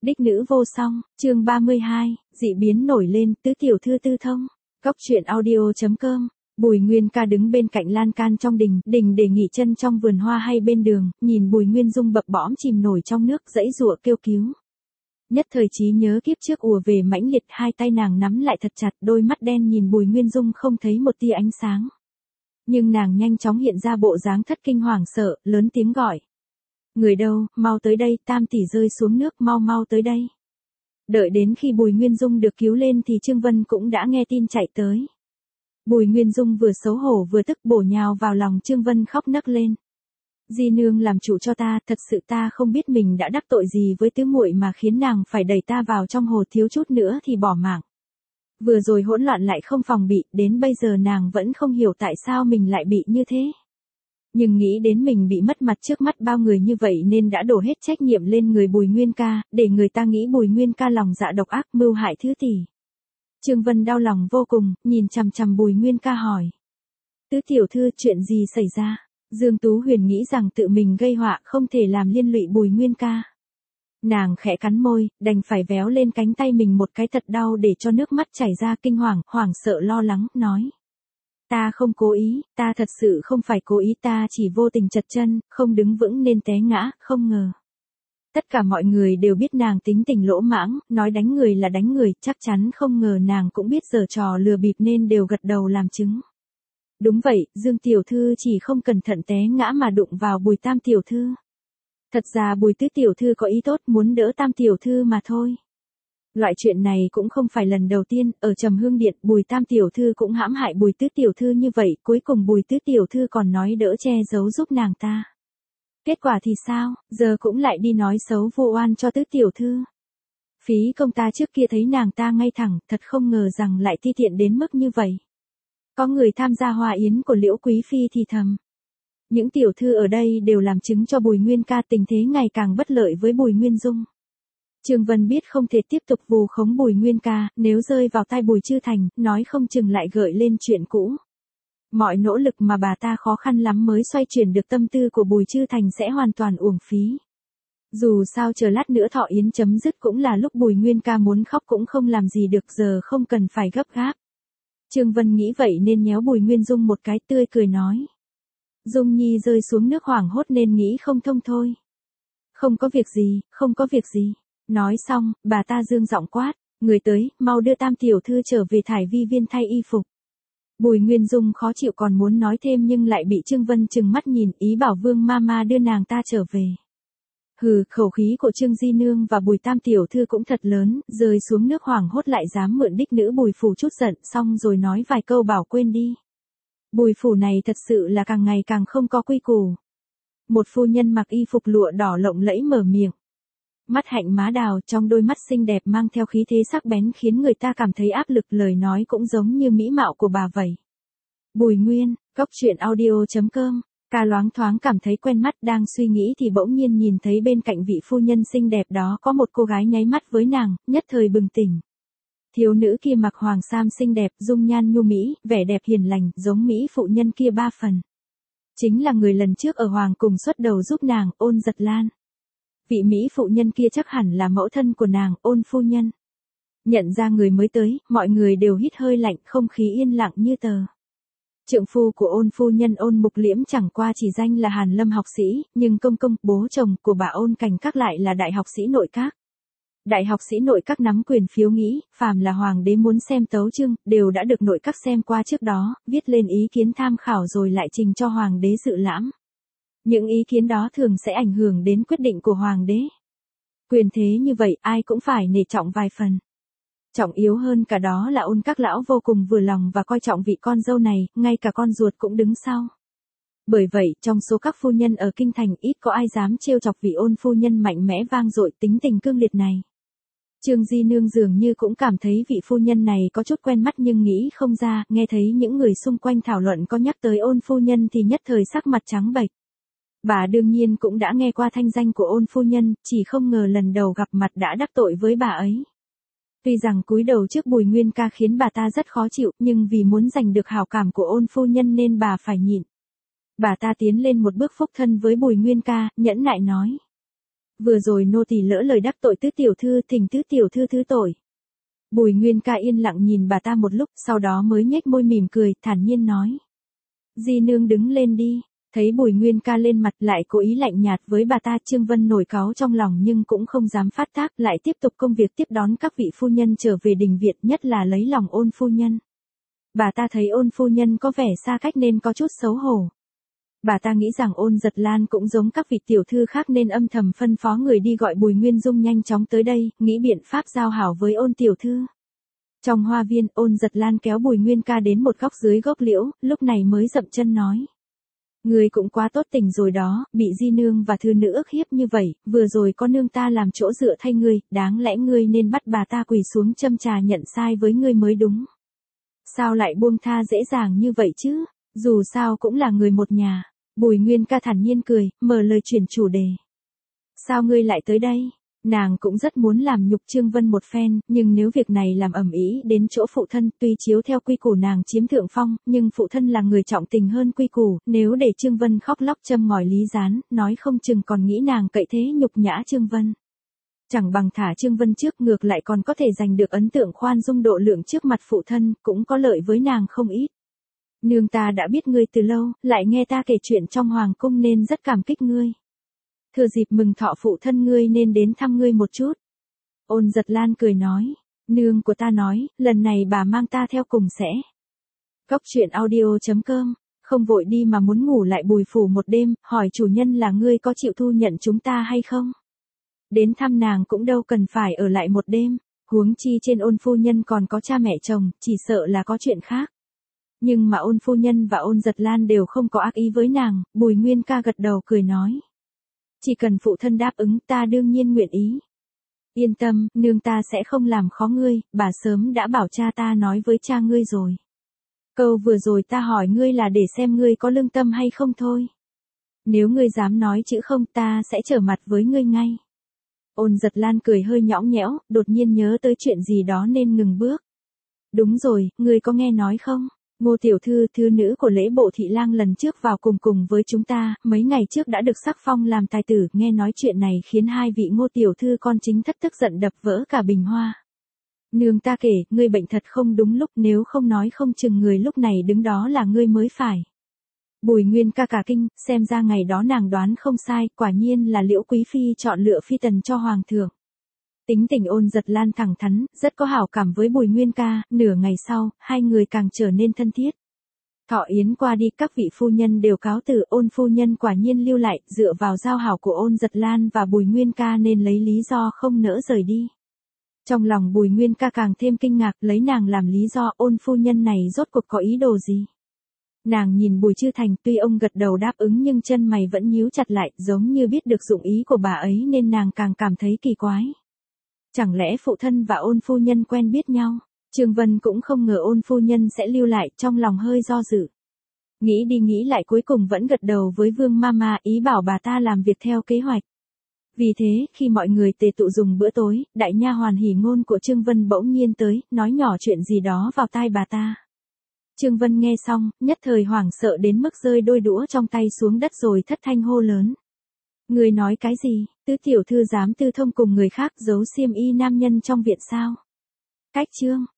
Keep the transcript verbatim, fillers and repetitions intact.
Đích nữ vô song, chương ba mươi hai, dị biến nổi lên, tứ tiểu thư tư thông. Cốc truyện audio chấm com. Bùi Nguyên Ca đứng bên cạnh lan can trong đình, đình để nghỉ chân trong vườn hoa hay bên đường, nhìn Bùi Nguyên Dung bập bõm chìm nổi trong nước, giãy giụa kêu cứu. Nhất thời trí nhớ kiếp trước ùa về mãnh liệt, hai tay nàng nắm lại thật chặt, đôi mắt đen nhìn Bùi Nguyên Dung không thấy một tia ánh sáng. Nhưng nàng nhanh chóng hiện ra bộ dáng thất kinh hoảng sợ, lớn tiếng gọi. Người đâu, mau tới đây, Tam tỷ rơi xuống nước, mau mau tới đây. Đợi đến khi Bùi Nguyên Dung được cứu lên thì Trương Vân cũng đã nghe tin chạy tới. Bùi Nguyên Dung vừa xấu hổ vừa tức bổ nhào vào lòng Trương Vân khóc nấc lên. Di nương làm chủ cho ta, thật sự ta không biết mình đã đắc tội gì với tứ muội mà khiến nàng phải đẩy ta vào trong hồ, thiếu chút nữa thì bỏ mạng. Vừa rồi hỗn loạn lại không phòng bị, đến bây giờ nàng vẫn không hiểu tại sao mình lại bị như thế. Nhưng nghĩ đến mình bị mất mặt trước mắt bao người như vậy nên đã đổ hết trách nhiệm lên người Bùi Nguyên Ca, để người ta nghĩ Bùi Nguyên Ca lòng dạ độc ác mưu hại thứ tỷ. Trương Vân đau lòng vô cùng, nhìn chằm chằm Bùi Nguyên Ca hỏi. Tứ tiểu thư, chuyện gì xảy ra? Dương Tú Huyền nghĩ rằng tự mình gây họa không thể làm liên lụy Bùi Nguyên Ca. Nàng khẽ cắn môi, đành phải véo lên cánh tay mình một cái thật đau để cho nước mắt chảy ra, kinh hoàng, hoảng sợ lo lắng, nói. Ta không cố ý, ta thật sự không phải cố ý, ta chỉ vô tình trật chân, không đứng vững nên té ngã, không ngờ. Tất cả mọi người đều biết nàng tính tình lỗ mãng, nói đánh người là đánh người, chắc chắn không ngờ nàng cũng biết giở trò lừa bịp nên đều gật đầu làm chứng. Đúng vậy, Dương tiểu thư chỉ không cẩn thận té ngã mà đụng vào Bùi Tam tiểu thư. Thật ra Bùi Tứ tiểu thư có ý tốt muốn đỡ Tam tiểu thư mà thôi. Loại chuyện này cũng không phải lần đầu tiên, ở Trầm Hương Điện, Bùi Tam tiểu thư cũng hãm hại Bùi Tứ tiểu thư như vậy, cuối cùng Bùi Tứ tiểu thư còn nói đỡ che giấu giúp nàng ta. Kết quả thì sao, giờ cũng lại đi nói xấu vu oan cho Tứ tiểu thư. Phí công ta trước kia thấy nàng ta ngay thẳng, thật không ngờ rằng lại ti tiện đến mức như vậy. Có người tham gia hòa yến của Liễu Quý phi thì thầm. Những tiểu thư ở đây đều làm chứng cho Bùi Nguyên Ca, tình thế ngày càng bất lợi với Bùi Nguyên Dung. Trương Vân biết không thể tiếp tục vù khống Bùi Nguyên Ca, nếu rơi vào tai Bùi Chư Thành, nói không chừng lại gợi lên chuyện cũ. Mọi nỗ lực mà bà ta khó khăn lắm mới xoay chuyển được tâm tư của Bùi Chư Thành sẽ hoàn toàn uổng phí. Dù sao chờ lát nữa thọ yến chấm dứt cũng là lúc Bùi Nguyên Ca muốn khóc cũng không làm gì được, giờ không cần phải gấp gáp. Trương Vân nghĩ vậy nên nhéo Bùi Nguyên Dung một cái, tươi cười nói. Dung Nhi rơi xuống nước hoảng hốt nên nghĩ không thông thôi. Không có việc gì, không có việc gì. Nói xong, bà ta dương giọng quát, người tới, mau đưa Tam tiểu thư trở về Thải Vi viên thay y phục. Bùi Nguyên Dung khó chịu còn muốn nói thêm nhưng lại bị Trương Vân trừng mắt nhìn, ý bảo Vương Mama đưa nàng ta trở về. Hừ, khẩu khí của Trương Di Nương và Bùi Tam tiểu thư cũng thật lớn, rơi xuống nước hoảng hốt lại dám mượn đích nữ Bùi phủ chút giận, xong rồi nói vài câu bảo quên đi. Bùi phủ này thật sự là càng ngày càng không có quy củ. Một phu nhân mặc y phục lụa đỏ lộng lẫy mở miệng. Mắt hạnh má đào, trong đôi mắt xinh đẹp mang theo khí thế sắc bén khiến người ta cảm thấy áp lực, lời nói cũng giống như mỹ mạo của bà vậy. Bùi Nguyên, Cốc truyện audio chấm com. Ca loáng thoáng cảm thấy quen mắt, đang suy nghĩ thì bỗng nhiên nhìn thấy bên cạnh vị phu nhân xinh đẹp đó có một cô gái nháy mắt với nàng, nhất thời bừng tỉnh. Thiếu nữ kia mặc hoàng sam xinh đẹp, dung nhan nhu mỹ, vẻ đẹp hiền lành, giống mỹ phụ nhân kia ba phần. Chính là người lần trước ở hoàng cùng xuất đầu giúp nàng, Ôn Giật Lan. Vị mỹ phụ nhân kia chắc hẳn là mẫu thân của nàng, Ôn phu nhân. Nhận ra người mới tới, mọi người đều hít hơi lạnh, không khí yên lặng như tờ. Trượng phu của Ôn phu nhân Ôn Mục Liễm chẳng qua chỉ danh là Hàn Lâm học sĩ, nhưng công công, bố chồng của bà Ôn Cảnh Các lại là đại học sĩ nội các. Đại học sĩ nội các nắm quyền phiếu nghĩ, phàm là hoàng đế muốn xem tấu chương, đều đã được nội các xem qua trước đó, viết lên ý kiến tham khảo rồi lại trình cho hoàng đế dự lãm. Những ý kiến đó thường sẽ ảnh hưởng đến quyết định của hoàng đế. Quyền thế như vậy, ai cũng phải nể trọng vài phần. Trọng yếu hơn cả đó là Ôn các lão vô cùng vừa lòng và coi trọng vị con dâu này, ngay cả con ruột cũng đứng sau. Bởi vậy, trong số các phu nhân ở kinh thành ít có ai dám trêu chọc vị Ôn phu nhân mạnh mẽ vang dội tính tình cương liệt này. Trương Di Nương dường như cũng cảm thấy vị phu nhân này có chút quen mắt nhưng nghĩ không ra, nghe thấy những người xung quanh thảo luận có nhắc tới Ôn phu nhân thì nhất thời sắc mặt trắng bệch. Bà đương nhiên cũng đã nghe qua thanh danh của Ôn phu nhân, chỉ không ngờ lần đầu gặp mặt đã đắc tội với bà ấy. Tuy rằng cúi đầu trước Bùi Nguyên Ca khiến bà ta rất khó chịu, nhưng vì muốn giành được hảo cảm của Ôn phu nhân nên bà phải nhịn. Bà ta tiến lên một bước phúc thân với Bùi Nguyên Ca, nhẫn nại nói. Vừa rồi nô tỳ lỡ lời đắc tội tứ tiểu thư, thỉnh tứ tiểu thư thứ tội. Bùi Nguyên Ca yên lặng nhìn bà ta một lúc, sau đó mới nhếch môi mỉm cười, thản nhiên nói. Di nương đứng lên đi. Thấy Bùi Nguyên Ca lên mặt lại cố ý lạnh nhạt với bà ta, Trương Vân nổi cáu trong lòng nhưng cũng không dám phát tác, lại tiếp tục công việc tiếp đón các vị phu nhân trở về đình viện, nhất là lấy lòng Ôn phu nhân. Bà ta thấy Ôn phu nhân có vẻ xa cách nên có chút xấu hổ. Bà ta nghĩ rằng Ôn Giật Lan cũng giống các vị tiểu thư khác nên âm thầm phân phó người đi gọi Bùi Nguyên Dung nhanh chóng tới đây, nghĩ biện pháp giao hảo với Ôn tiểu thư. Trong hoa viên, Ôn Giật Lan kéo Bùi Nguyên Ca đến một góc dưới gốc liễu, lúc này mới dậm chân nói. Ngươi cũng quá tốt tình rồi đó, bị di nương và thư nữ ức hiếp như vậy, vừa rồi có nương ta làm chỗ dựa thay ngươi, đáng lẽ ngươi nên bắt bà ta quỳ xuống châm trà nhận sai với ngươi mới đúng. Sao lại buông tha dễ dàng như vậy chứ, dù sao cũng là người một nhà. Bùi Nguyên Ca thản nhiên cười, mở lời chuyển chủ đề. Sao ngươi lại tới đây? Nàng cũng rất muốn làm nhục Trương Vân một phen, nhưng nếu việc này làm ầm ĩ đến chỗ phụ thân, tuy chiếu theo quy củ nàng chiếm thượng phong, nhưng phụ thân là người trọng tình hơn quy củ, nếu để Trương Vân khóc lóc châm ngòi lý gián, nói không chừng còn nghĩ nàng cậy thế nhục nhã Trương Vân. Chẳng bằng thả Trương Vân trước, ngược lại còn có thể giành được ấn tượng khoan dung độ lượng trước mặt phụ thân, cũng có lợi với nàng không ít. Nương ta đã biết ngươi từ lâu, lại nghe ta kể chuyện trong hoàng cung nên rất cảm kích ngươi. Thừa dịp mừng thọ phụ thân ngươi nên đến thăm ngươi một chút. Ôn Giật Lan cười nói, nương của ta nói, lần này bà mang ta theo cùng sẽ. Cốc truyện audio chấm com, không vội đi mà muốn ngủ lại Bùi phủ một đêm, hỏi chủ nhân là ngươi có chịu thu nhận chúng ta hay không? Đến thăm nàng cũng đâu cần phải ở lại một đêm, huống chi trên Ôn phu nhân còn có cha mẹ chồng, chỉ sợ là có chuyện khác. Nhưng mà Ôn phu nhân và Ôn Giật Lan đều không có ác ý với nàng, Bùi Nguyên Ca gật đầu cười nói. Chỉ cần phụ thân đáp ứng ta đương nhiên nguyện ý. Yên tâm, nương ta sẽ không làm khó ngươi, bà sớm đã bảo cha ta nói với cha ngươi rồi. Câu vừa rồi ta hỏi ngươi là để xem ngươi có lương tâm hay không thôi. Nếu ngươi dám nói chữ không ta sẽ trở mặt với ngươi ngay. Ôn Giật Lan cười hơi nhõng nhẽo, đột nhiên nhớ tới chuyện gì đó nên ngừng bước. Đúng rồi, ngươi có nghe nói không? Ngô tiểu thư, thư nữ của lễ bộ thị lang lần trước vào cùng cùng với chúng ta, mấy ngày trước đã được sắc phong làm tài tử, nghe nói chuyện này khiến hai vị Ngô tiểu thư con chính thất tức giận đập vỡ cả bình hoa. Nương ta kể, ngươi bệnh thật không đúng lúc, nếu không nói không chừng người lúc này đứng đó là ngươi mới phải. Bùi Nguyên Ca cả kinh, xem ra ngày đó nàng đoán không sai, quả nhiên là Liễu quý phi chọn lựa phi tần cho hoàng thượng. Tính tình Ôn Giật Lan thẳng thắn, rất có hảo cảm với Bùi Nguyên Ca, nửa ngày sau, hai người càng trở nên thân thiết. Thọ yến qua đi, các vị phu nhân đều cáo từ, Ôn phu nhân quả nhiên lưu lại, dựa vào giao hảo của Ôn Giật Lan và Bùi Nguyên Ca nên lấy lý do không nỡ rời đi. Trong lòng Bùi Nguyên Ca càng thêm kinh ngạc, lấy nàng làm lý do, Ôn phu nhân này rốt cuộc có ý đồ gì? Nàng nhìn Bùi Chư Thành, tuy ông gật đầu đáp ứng nhưng chân mày vẫn nhíu chặt lại, giống như biết được dụng ý của bà ấy nên nàng càng cảm thấy kỳ quái. Chẳng lẽ phụ thân và Ôn phu nhân quen biết nhau? Trương Vân cũng không ngờ Ôn phu nhân sẽ lưu lại, trong lòng hơi do dự. Nghĩ đi nghĩ lại cuối cùng vẫn gật đầu với Vương Mama, ý bảo bà ta làm việc theo kế hoạch. Vì thế, khi mọi người tề tụ dùng bữa tối, đại nha hoàn hỉ ngôn của Trương Vân bỗng nhiên tới, nói nhỏ chuyện gì đó vào tai bà ta. Trương Vân nghe xong, nhất thời hoảng sợ đến mức rơi đôi đũa trong tay xuống đất rồi thất thanh hô lớn. Người nói cái gì, tứ tiểu thư dám tư thông cùng người khác giấu xiêm y nam nhân trong viện sao? Cách chương.